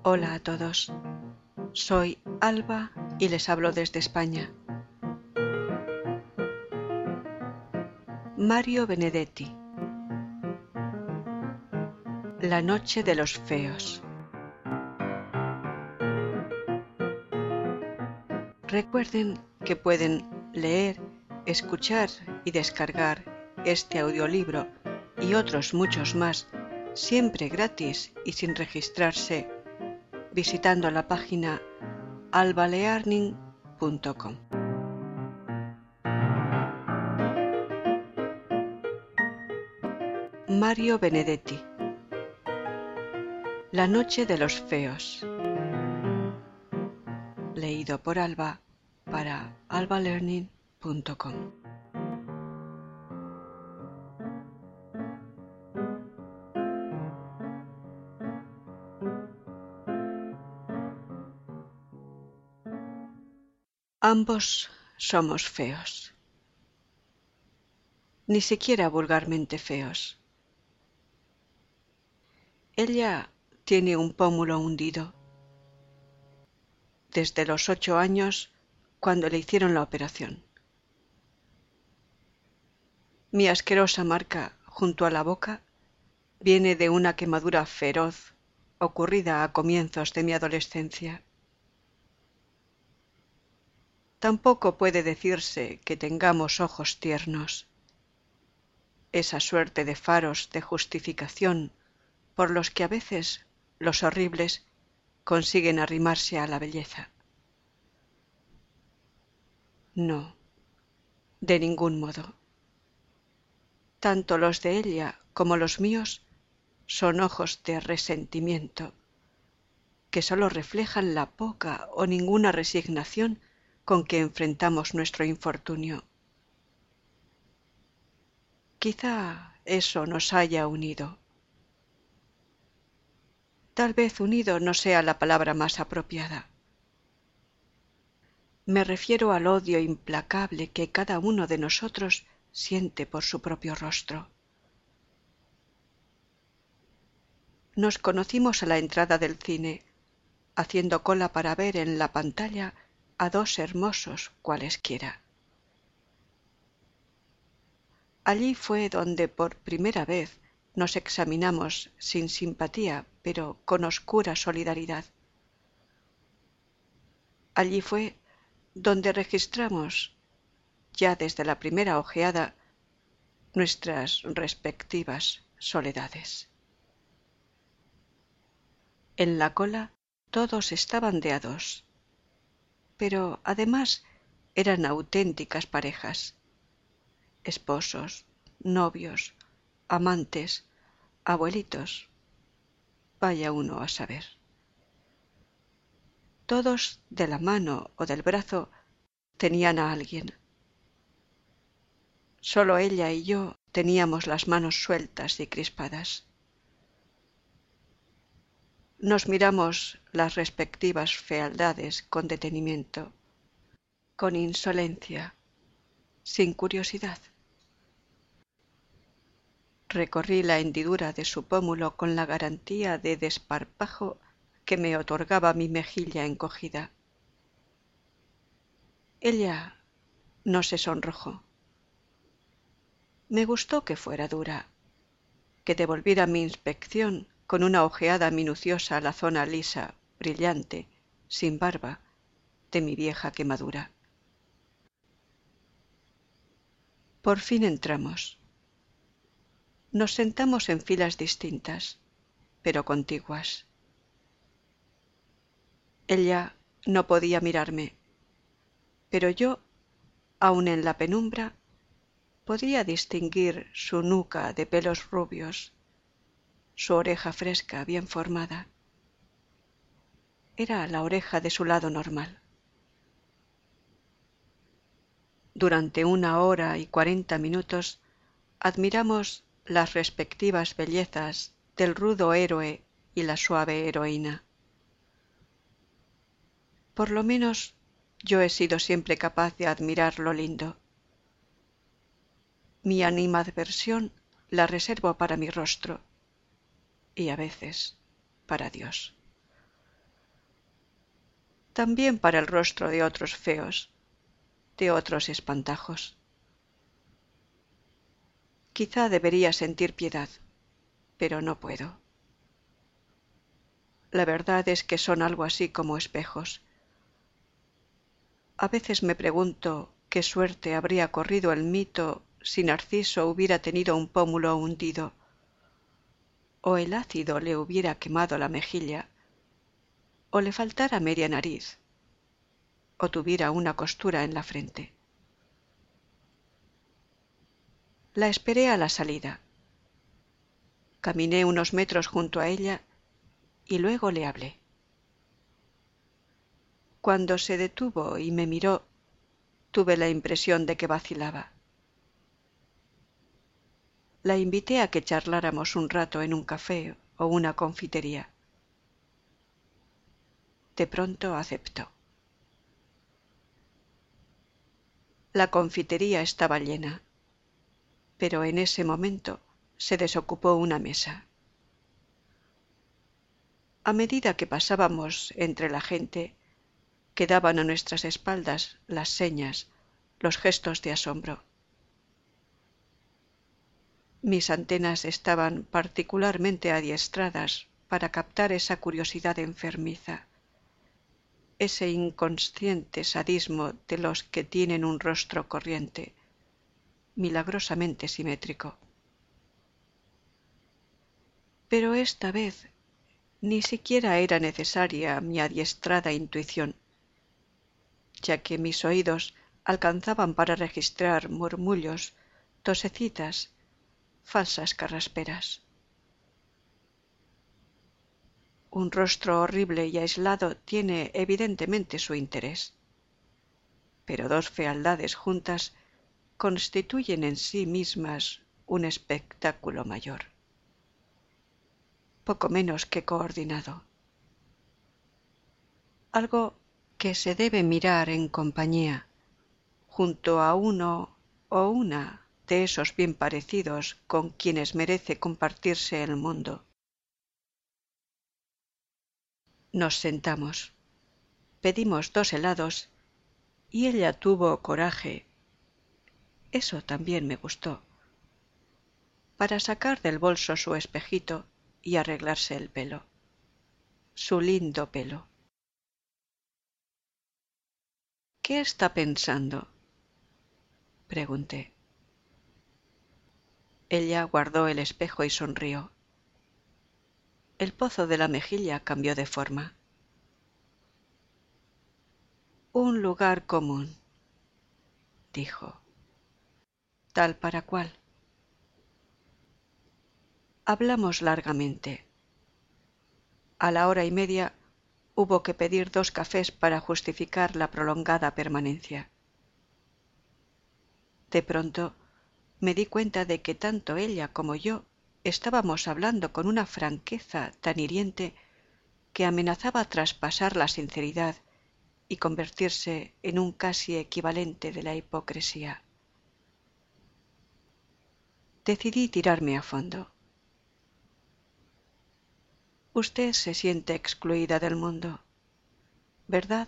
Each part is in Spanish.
Hola a todos, soy Alba y les hablo desde España. Mario Benedetti. La noche de los feos. Recuerden que pueden leer, escuchar y descargar este audiolibro y otros muchos más, siempre gratis y sin registrarse, visitando la página albalearning.com. Mario Benedetti. La noche de los feos. Leído por Alba para albalearning.com. Ambos somos feos. Ni siquiera vulgarmente feos. Ella tiene un pómulo hundido. Desde los 8 años, cuando le hicieron la operación. Mi asquerosa marca junto a la boca viene de una quemadura feroz ocurrida a comienzos de mi adolescencia. Tampoco puede decirse que tengamos ojos tiernos, esa suerte de faros de justificación por los que a veces los horribles consiguen arrimarse a la belleza. No, de ningún modo. Tanto los de ella como los míos son ojos de resentimiento, que sólo reflejan la poca o ninguna resignación con que enfrentamos nuestro infortunio. Quizá eso nos haya unido. Tal vez unido no sea la palabra más apropiada. Me refiero al odio implacable que cada uno de nosotros siente por su propio rostro. Nos conocimos a la entrada del cine, haciendo cola para ver en la pantalla a dos hermosos cualesquiera. Allí fue donde por primera vez nos examinamos sin simpatía, pero con oscura solidaridad. Allí fue donde registramos, ya desde la primera ojeada, nuestras respectivas soledades. En la cola todos estaban de a dos, pero además eran auténticas parejas, esposos, novios, amantes, abuelitos, vaya uno a saber. Todos de la mano o del brazo tenían a alguien. Solo ella y yo teníamos las manos sueltas y crispadas. Nos miramos las respectivas fealdades con detenimiento, con insolencia, sin curiosidad. Recorrí la hendidura de su pómulo con la garantía de desparpajo que me otorgaba mi mejilla encogida. Ella no se sonrojó. Me gustó que fuera dura, que devolviera mi inspección con una ojeada minuciosa a la zona lisa, brillante, sin barba, de mi vieja quemadura. Por fin entramos. Nos sentamos en filas distintas, pero contiguas. Ella no podía mirarme, pero yo, aun en la penumbra, podía distinguir su nuca de pelos rubios, su oreja fresca, bien formada. Era la oreja de su lado normal. Durante 1 hora y 40 minutos admiramos las respectivas bellezas del rudo héroe y la suave heroína. Por lo menos yo he sido siempre capaz de admirar lo lindo. Mi animadversión la reservo para mi rostro y a veces para Dios. también para el rostro de otros feos, de otros espantajos. Quizá debería sentir piedad, pero no puedo. La verdad es que son algo así como espejos. A veces me pregunto qué suerte habría corrido el mito si Narciso hubiera tenido un pómulo hundido, o el ácido le hubiera quemado la mejilla, o le faltara media nariz, o tuviera una costura en la frente. La esperé a la salida. Caminé unos metros junto a ella y luego le hablé. Cuando se detuvo y me miró, tuve la impresión de que vacilaba. La invité a que charláramos un rato en un café o una confitería. De pronto aceptó. La confitería estaba llena, pero en ese momento se desocupó una mesa. A medida que pasábamos entre la gente, quedaban a nuestras espaldas las señas, los gestos de asombro. Mis antenas estaban particularmente adiestradas para captar esa curiosidad enfermiza, ese inconsciente sadismo de los que tienen un rostro corriente, milagrosamente simétrico. Pero esta vez ni siquiera era necesaria mi adiestrada intuición, ya que mis oídos alcanzaban para registrar murmullos, tosecitas, falsas carrasperas. Un rostro horrible y aislado tiene evidentemente su interés, pero dos fealdades juntas constituyen en sí mismas un espectáculo mayor, poco menos que coordinado. Algo que se debe mirar en compañía, junto a uno o una de esos bien parecidos con quienes merece compartirse el mundo. Nos sentamos, pedimos 2 helados y ella tuvo coraje, eso también me gustó, para sacar del bolso su espejito y arreglarse el pelo, su lindo pelo. ¿Qué está pensando?, pregunté. Ella guardó el espejo y sonrió. El pozo de la mejilla cambió de forma. Un lugar común, dijo. ¿Tal para cual? Hablamos largamente. A la 1:30 hubo que pedir 2 cafés para justificar la prolongada permanencia. De pronto me di cuenta de que tanto ella como yo estábamos hablando con una franqueza tan hiriente que amenazaba traspasar la sinceridad y convertirse en un casi equivalente de la hipocresía. Decidí tirarme a fondo. Usted se siente excluida del mundo, ¿verdad?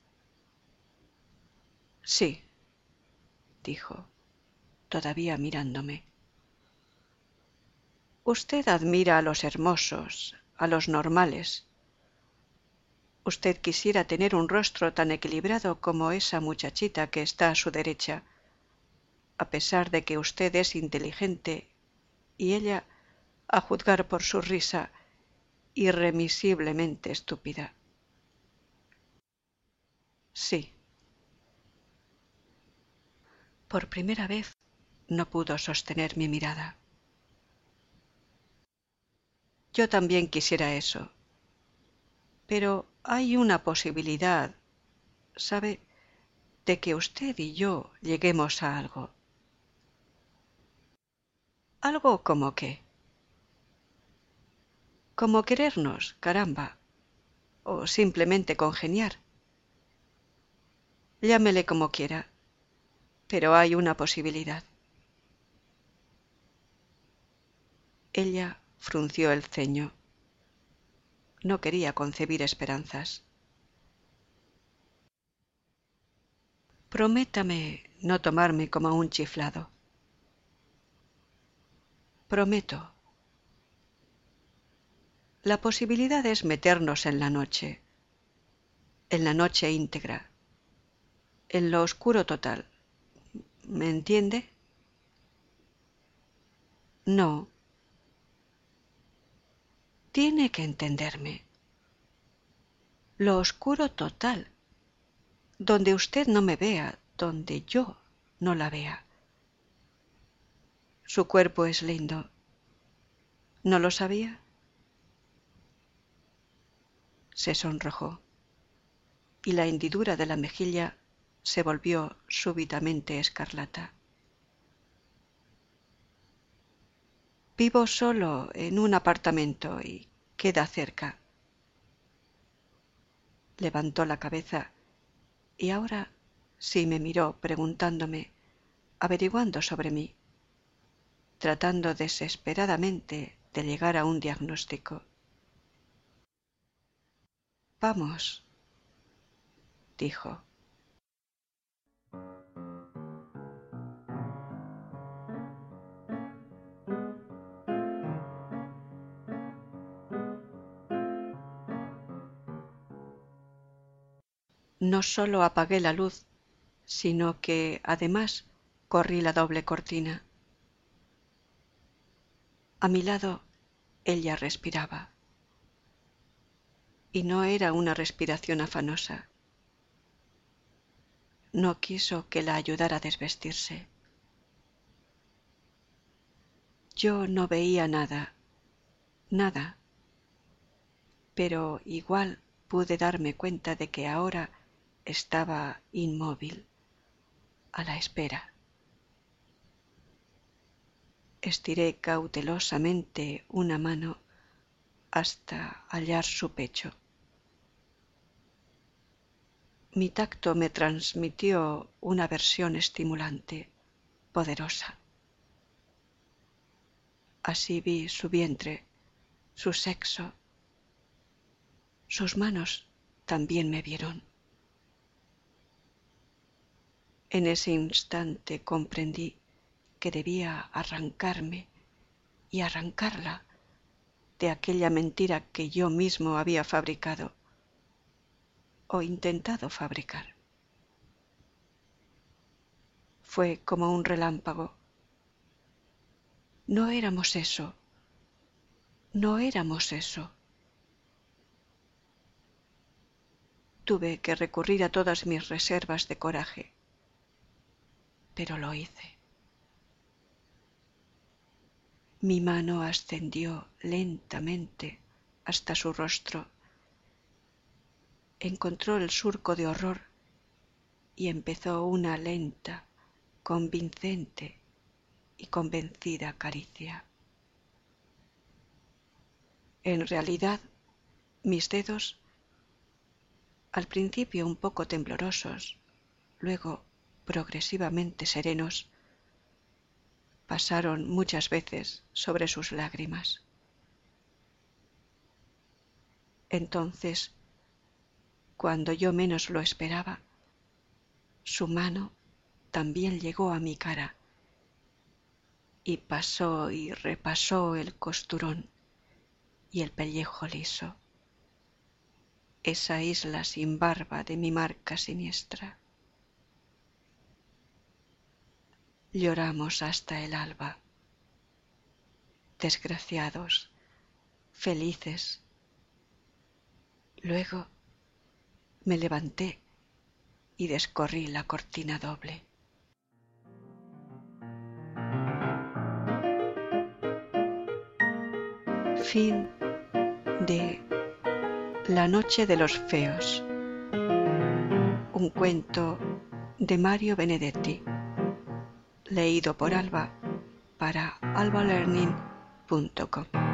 Sí, dijo, todavía mirándome. Usted admira a los hermosos, a los normales. Usted quisiera tener un rostro tan equilibrado como esa muchachita que está a su derecha, a pesar de que usted es inteligente y ella, a juzgar por su risa, irremisiblemente estúpida. Sí. Por primera vez no pudo sostener mi mirada. Yo también quisiera eso. Pero hay una posibilidad, ¿sabe?, de que usted y yo lleguemos a algo. ¿Algo como qué? Como querernos, caramba, o simplemente congeniar. Llámele como quiera, pero hay una posibilidad. Ella frunció el ceño. No quería concebir esperanzas. Prométame no tomarme como un chiflado. Prometo. La posibilidad es meternos en la noche íntegra, en lo oscuro total. ¿Me entiende? No. Tiene que entenderme. Lo oscuro total, donde usted no me vea, donde yo no la vea. Su cuerpo es lindo. ¿No lo sabía? Se sonrojó y la hendidura de la mejilla se volvió súbitamente escarlata. Vivo solo en un apartamento y queda cerca. Levantó la cabeza y ahora sí me miró preguntándome, averiguando sobre mí, tratando desesperadamente de llegar a un diagnóstico. Vamos, dijo. No solo apagué la luz, sino que además corrí la doble cortina. A mi lado ella respiraba. Y no era una respiración afanosa. No quiso que la ayudara a desvestirse. Yo no veía nada, pero igual pude darme cuenta de que ahora estaba inmóvil, a la espera. Estiré cautelosamente una mano hasta hallar su pecho. Mi tacto me transmitió una versión estimulante, poderosa. Así vi su vientre, su sexo. Sus manos también me vieron. En ese instante comprendí que debía arrancarme y arrancarla de aquella mentira que yo mismo había fabricado o intentado fabricar. Fue como un relámpago. No éramos eso. No éramos eso. Tuve que recurrir a todas mis reservas de coraje, pero lo hice. Mi mano ascendió lentamente hasta su rostro, encontró el surco de horror y empezó una lenta, convincente y convencida caricia. En realidad, mis dedos, al principio un poco temblorosos, luego progresivamente serenos, pasaron muchas veces sobre sus lágrimas. Entonces, cuando yo menos lo esperaba, su mano también llegó a mi cara y pasó y repasó el costurón y el pellejo liso, esa isla sin barba de mi marca siniestra. Lloramos hasta el alba, desgraciados, felices. Luego me levanté y descorrí la cortina doble. Fin de La noche de los feos, un cuento de Mario Benedetti, leído por Alba para albalearning.com.